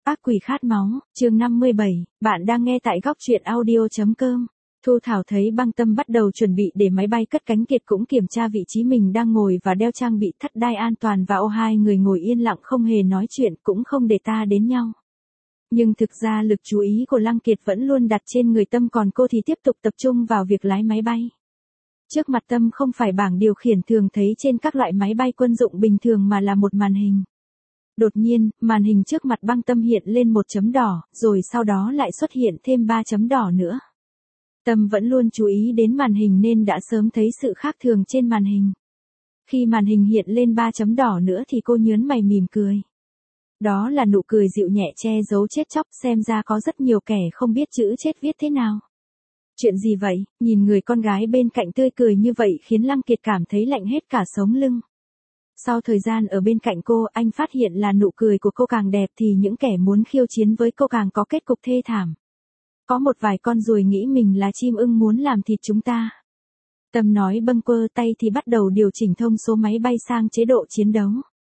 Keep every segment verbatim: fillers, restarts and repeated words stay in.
Ác quỷ khát máu, chương năm mươi bảy, bạn đang nghe tại góc truyện audio chấm com. Thu Thảo thấy Băng Tâm bắt đầu chuẩn bị để máy bay cất cánh, Kiệt cũng kiểm tra vị trí mình đang ngồi và đeo trang bị thắt đai an toàn vào. Hai người ngồi yên lặng không hề nói chuyện, cũng không để ta đến nhau. Nhưng thực ra lực chú ý của Lăng Kiệt vẫn luôn đặt trên người Tâm, còn cô thì tiếp tục tập trung vào việc lái máy bay. Trước mặt Tâm không phải bảng điều khiển thường thấy trên các loại máy bay quân dụng bình thường mà là một màn hình. Đột nhiên, màn hình trước mặt Băng Tâm hiện lên một chấm đỏ, rồi sau đó lại xuất hiện thêm ba chấm đỏ nữa. Tâm vẫn luôn chú ý đến màn hình nên đã sớm thấy sự khác thường trên màn hình. Khi màn hình hiện lên ba chấm đỏ nữa thì cô nhớn mày mỉm cười. Đó là nụ cười dịu nhẹ che giấu chết chóc, xem ra có rất nhiều kẻ không biết chữ chết viết thế nào. Chuyện gì vậy? Nhìn người con gái bên cạnh tươi cười như vậy khiến Lăng Kiệt cảm thấy lạnh hết cả sống lưng. Sau thời gian ở bên cạnh cô, anh phát hiện là nụ cười của cô càng đẹp thì những kẻ muốn khiêu chiến với cô càng có kết cục thê thảm. Có một vài con ruồi nghĩ mình là chim ưng muốn làm thịt chúng ta. Tâm nói bâng quơ tay thì bắt đầu điều chỉnh thông số máy bay sang chế độ chiến đấu.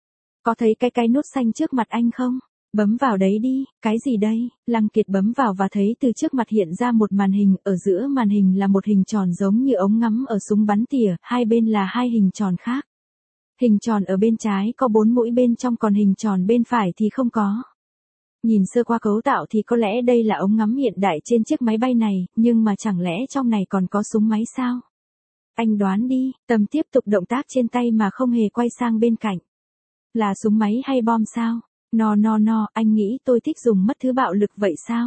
Có thấy cái cái nút xanh trước mặt anh không? Bấm vào đấy đi. Cái gì đây? Lăng Kiệt bấm vào và thấy từ trước mặt hiện ra một màn hình, ở giữa màn hình là một hình tròn giống như ống ngắm ở súng bắn tỉa, hai bên là hai hình tròn khác. Hình tròn ở bên trái có bốn mũi bên trong, còn hình tròn bên phải thì không có. Nhìn sơ qua cấu tạo thì có lẽ đây là ống ngắm hiện đại trên chiếc máy bay này, nhưng mà chẳng lẽ trong này còn có súng máy sao? Anh đoán đi. Tâm tiếp tục động tác trên tay mà không hề quay sang bên cạnh. Là súng máy hay bom sao? No no no, anh nghĩ tôi thích dùng mất thứ bạo lực vậy sao?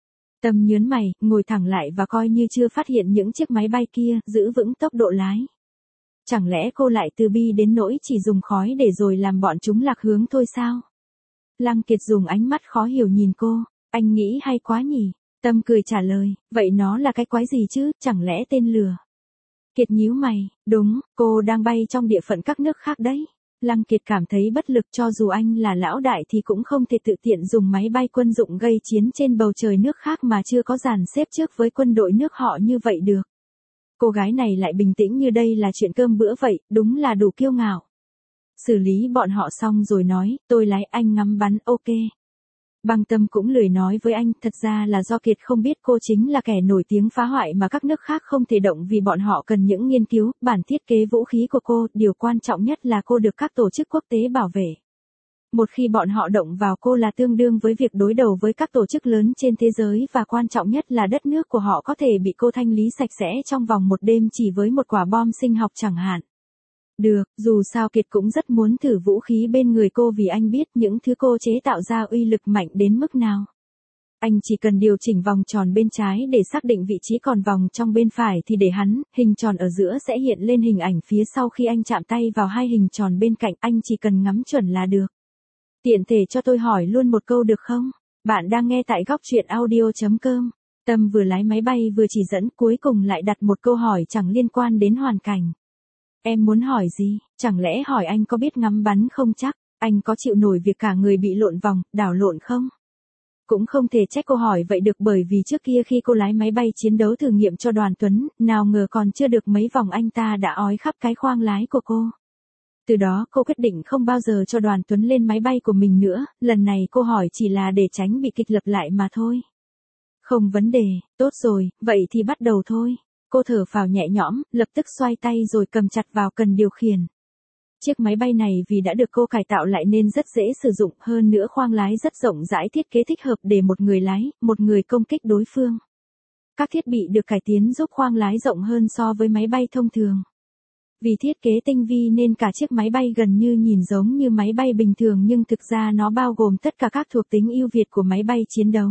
Tâm nhớn mày, ngồi thẳng lại và coi như chưa phát hiện những chiếc máy bay kia, giữ vững tốc độ lái. Chẳng lẽ cô lại từ bi đến nỗi chỉ dùng khói để rồi làm bọn chúng lạc hướng thôi sao? Lăng Kiệt dùng ánh mắt khó hiểu nhìn cô. Anh nghĩ hay quá nhỉ? Tâm cười trả lời, vậy nó là cái quái gì chứ, chẳng lẽ tên lửa? Kiệt nhíu mày, đúng, cô đang bay trong địa phận các nước khác đấy. Lăng Kiệt cảm thấy bất lực, cho dù anh là lão đại thì cũng không thể tự tiện dùng máy bay quân dụng gây chiến trên bầu trời nước khác mà chưa có dàn xếp trước với quân đội nước họ như vậy được. Cô gái này lại bình tĩnh như đây là chuyện cơm bữa vậy, đúng là đủ kiêu ngạo. Xử lý bọn họ xong rồi nói, tôi lái anh ngắm bắn, ok. Băng Tâm cũng lười nói với anh, thật ra là do Kiệt không biết cô chính là kẻ nổi tiếng phá hoại mà các nước khác không thể động vì bọn họ cần những nghiên cứu, bản thiết kế vũ khí của cô, điều quan trọng nhất là cô được các tổ chức quốc tế bảo vệ. Một khi bọn họ động vào cô là tương đương với việc đối đầu với các tổ chức lớn trên thế giới, và quan trọng nhất là đất nước của họ có thể bị cô thanh lý sạch sẽ trong vòng một đêm chỉ với một quả bom sinh học chẳng hạn. Được, dù sao Kiệt cũng rất muốn thử vũ khí bên người cô vì anh biết những thứ cô chế tạo ra uy lực mạnh đến mức nào. Anh chỉ cần điều chỉnh vòng tròn bên trái để xác định vị trí, còn vòng trong bên phải thì để hắn, hình tròn ở giữa sẽ hiện lên hình ảnh phía sau khi anh chạm tay vào hai hình tròn bên cạnh, anh chỉ cần ngắm chuẩn là được. Tiện thể cho tôi hỏi luôn một câu được không? Bạn đang nghe tại góc truyện audio chấm com. Tâm vừa lái máy bay vừa chỉ dẫn, cuối cùng lại đặt một câu hỏi chẳng liên quan đến hoàn cảnh. Em muốn hỏi gì? Chẳng lẽ hỏi anh có biết ngắm bắn không chắc? Anh có chịu nổi việc cả người bị lộn vòng, đảo lộn không? Cũng không thể trách cô hỏi vậy được, bởi vì trước kia khi cô lái máy bay chiến đấu thử nghiệm cho Đoàn Tuấn, nào ngờ còn chưa được mấy vòng anh ta đã ói khắp cái khoang lái của cô. Từ đó cô quyết định không bao giờ cho Đoàn Tuấn lên máy bay của mình nữa, lần này cô hỏi chỉ là để tránh bị kịch lập lại mà thôi. Không vấn đề, tốt rồi, vậy thì bắt đầu thôi. Cô thở phào nhẹ nhõm, lập tức xoay tay rồi cầm chặt vào cần điều khiển. Chiếc máy bay này vì đã được cô cải tạo lại nên rất dễ sử dụng, hơn nữa khoang lái rất rộng rãi, thiết kế thích hợp để một người lái, một người công kích đối phương. Các thiết bị được cải tiến giúp khoang lái rộng hơn so với máy bay thông thường. Vì thiết kế tinh vi nên cả chiếc máy bay gần như nhìn giống như máy bay bình thường, nhưng thực ra nó bao gồm tất cả các thuộc tính ưu việt của máy bay chiến đấu.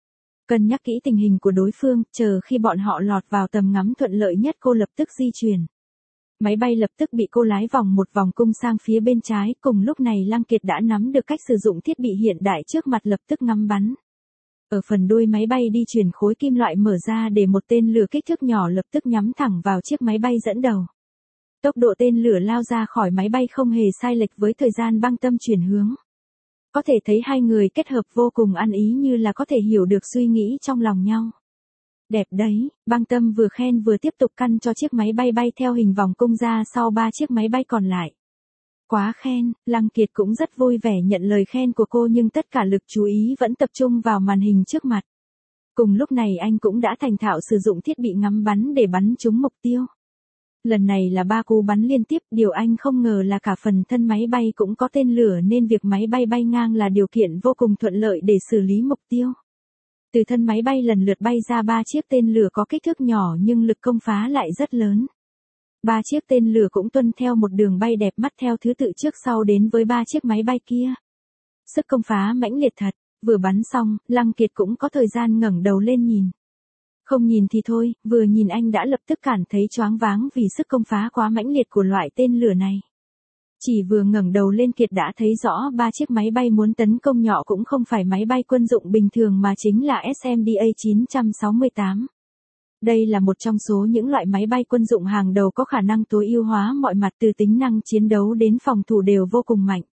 Cân nhắc kỹ tình hình của đối phương, chờ khi bọn họ lọt vào tầm ngắm thuận lợi nhất cô lập tức di chuyển. Máy bay lập tức bị cô lái vòng một vòng cung sang phía bên trái, cùng lúc này Lăng Kiệt đã nắm được cách sử dụng thiết bị hiện đại trước mặt, lập tức ngắm bắn. Ở phần đuôi máy bay di chuyển khối kim loại mở ra để một tên lửa kích thước nhỏ lập tức nhắm thẳng vào chiếc máy bay dẫn đầu. Tốc độ tên lửa lao ra khỏi máy bay không hề sai lệch với thời gian Băng Tâm chuyển hướng. Có thể thấy hai người kết hợp vô cùng ăn ý, như là có thể hiểu được suy nghĩ trong lòng nhau. Đẹp đấy, Băng Tâm vừa khen vừa tiếp tục căn cho chiếc máy bay bay theo hình vòng cung ra sau ba chiếc máy bay còn lại. Quá khen, Lăng Kiệt cũng rất vui vẻ nhận lời khen của cô nhưng tất cả lực chú ý vẫn tập trung vào màn hình trước mặt. Cùng lúc này anh cũng đã thành thạo sử dụng thiết bị ngắm bắn để bắn trúng mục tiêu. Lần này là ba cú bắn liên tiếp, điều anh không ngờ là cả phần thân máy bay cũng có tên lửa nên việc máy bay bay ngang là điều kiện vô cùng thuận lợi để xử lý mục tiêu. Từ thân máy bay lần lượt bay ra ba chiếc tên lửa có kích thước nhỏ nhưng lực công phá lại rất lớn. Ba chiếc tên lửa cũng tuân theo một đường bay đẹp mắt theo thứ tự trước sau đến với ba chiếc máy bay kia. Sức công phá mãnh liệt thật, vừa bắn xong, Lăng Kiệt cũng có thời gian ngẩng đầu lên nhìn. Không nhìn thì thôi, vừa nhìn anh đã lập tức cảm thấy choáng váng vì sức công phá quá mãnh liệt của loại tên lửa này. Chỉ vừa ngẩng đầu lên Kiệt đã thấy rõ ba chiếc máy bay muốn tấn công nhỏ cũng không phải máy bay quân dụng bình thường mà chính là S M D A chín sáu tám. Đây là một trong số những loại máy bay quân dụng hàng đầu có khả năng tối ưu hóa mọi mặt từ tính năng chiến đấu đến phòng thủ đều vô cùng mạnh.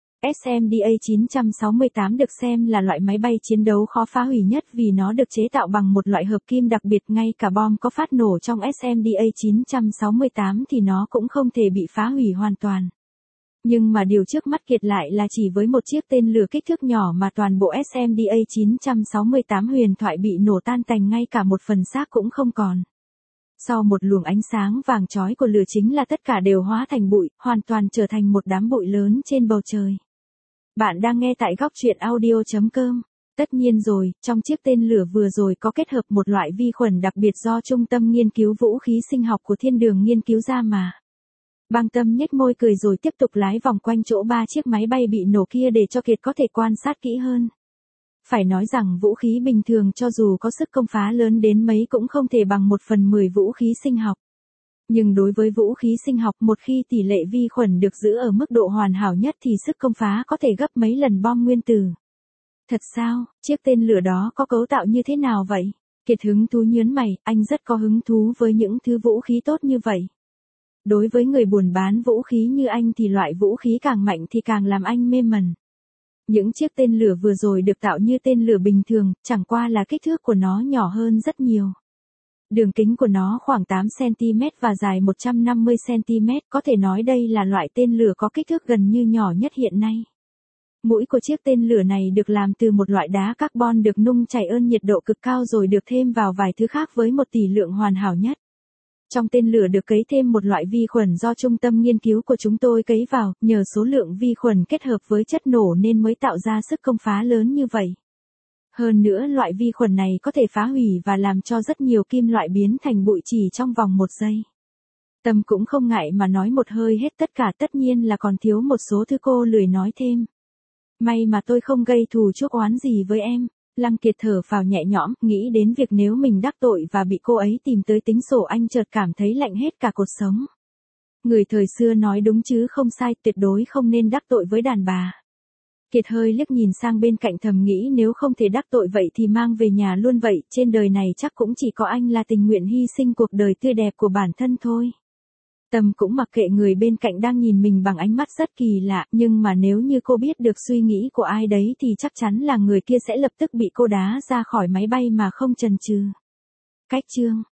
S M D A chín sáu tám được xem là loại máy bay chiến đấu khó phá hủy nhất vì nó được chế tạo bằng một loại hợp kim đặc biệt, ngay cả bom có phát nổ trong S M D A chín sáu tám thì nó cũng không thể bị phá hủy hoàn toàn. Nhưng mà điều trước mắt Kiệt lại là chỉ với một chiếc tên lửa kích thước nhỏ mà toàn bộ S M D A chín sáu tám huyền thoại bị nổ tan tành, ngay cả một phần xác cũng không còn. Sau một luồng ánh sáng vàng chói của lửa chính là tất cả đều hóa thành bụi, hoàn toàn trở thành một đám bụi lớn trên bầu trời. Bạn đang nghe tại góc truyện audio chấm com. Tất nhiên rồi, trong chiếc tên lửa vừa rồi có kết hợp một loại vi khuẩn đặc biệt do Trung tâm Nghiên cứu Vũ khí Sinh học của Thiên đường nghiên cứu ra mà. Băng Tâm nhếch môi cười rồi tiếp tục lái vòng quanh chỗ ba chiếc máy bay bị nổ kia để cho Kiệt có thể quan sát kỹ hơn. Phải nói rằng vũ khí bình thường cho dù có sức công phá lớn đến mấy cũng không thể bằng một phần mười vũ khí sinh học. Nhưng đối với vũ khí sinh học, một khi tỷ lệ vi khuẩn được giữ ở mức độ hoàn hảo nhất thì sức công phá có thể gấp mấy lần bom nguyên tử. Thật sao, chiếc tên lửa đó có cấu tạo như thế nào vậy? Kiệt hứng thú nhớn mày, anh rất có hứng thú với những thứ vũ khí tốt như vậy. Đối với người buôn bán vũ khí như anh thì loại vũ khí càng mạnh thì càng làm anh mê mẩn. Những chiếc tên lửa vừa rồi được tạo như tên lửa bình thường, chẳng qua là kích thước của nó nhỏ hơn rất nhiều. Đường kính của nó khoảng tám xăng-ti-mét và dài một trăm năm mươi xăng-ti-mét, có thể nói đây là loại tên lửa có kích thước gần như nhỏ nhất hiện nay. Mũi của chiếc tên lửa này được làm từ một loại đá carbon được nung chảy ơn nhiệt độ cực cao rồi được thêm vào vài thứ khác với một tỷ lượng hoàn hảo nhất. Trong tên lửa được cấy thêm một loại vi khuẩn do trung tâm nghiên cứu của chúng tôi cấy vào, nhờ số lượng vi khuẩn kết hợp với chất nổ nên mới tạo ra sức công phá lớn như vậy. Hơn nữa loại vi khuẩn này có thể phá hủy và làm cho rất nhiều kim loại biến thành bụi chỉ trong vòng một giây. Tâm cũng không ngại mà nói một hơi hết tất cả, tất nhiên là còn thiếu một số thứ cô lười nói thêm. May mà tôi không gây thù chuốc oán gì với em. Lăng Kiệt thở phào nhẹ nhõm, nghĩ đến việc nếu mình đắc tội và bị cô ấy tìm tới tính sổ anh chợt cảm thấy lạnh hết cả cột sống. Người thời xưa nói đúng chứ không sai, tuyệt đối không nên đắc tội với đàn bà. Kiệt hơi liếc nhìn sang bên cạnh thầm nghĩ nếu không thể đắc tội vậy thì mang về nhà luôn vậy, trên đời này chắc cũng chỉ có anh là tình nguyện hy sinh cuộc đời tươi đẹp của bản thân thôi. Tâm cũng mặc kệ người bên cạnh đang nhìn mình bằng ánh mắt rất kỳ lạ, nhưng mà nếu như cô biết được suy nghĩ của ai đấy thì chắc chắn là người kia sẽ lập tức bị cô đá ra khỏi máy bay mà không chần chừ. Cách chương